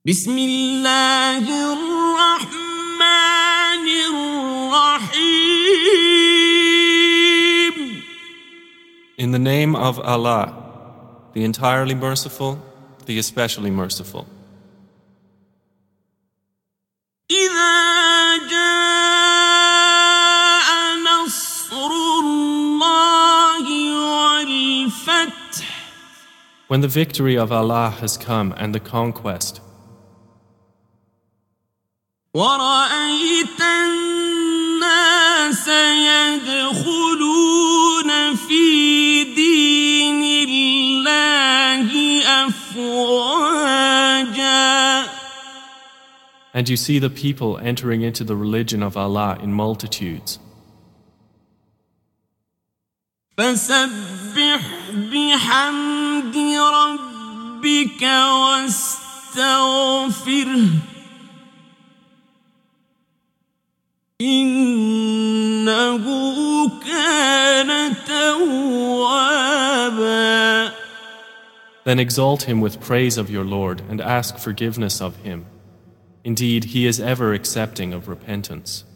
بسم الله الرحمن الرحيم. In the name of Allah, the entirely merciful, the especially merciful. إذا جاء نصر الله والفتح. When the victory of Allah has come and the conquest, ورأيت الناس يدخلون في دين الله أفواجا. and you see the people entering into the religion of Allah in multitudes. فسبح بحمد ربك واستغفره إنه كان توابا. Then exalt him with praise of your Lord and ask forgiveness of him. Indeed, he is ever accepting of repentance.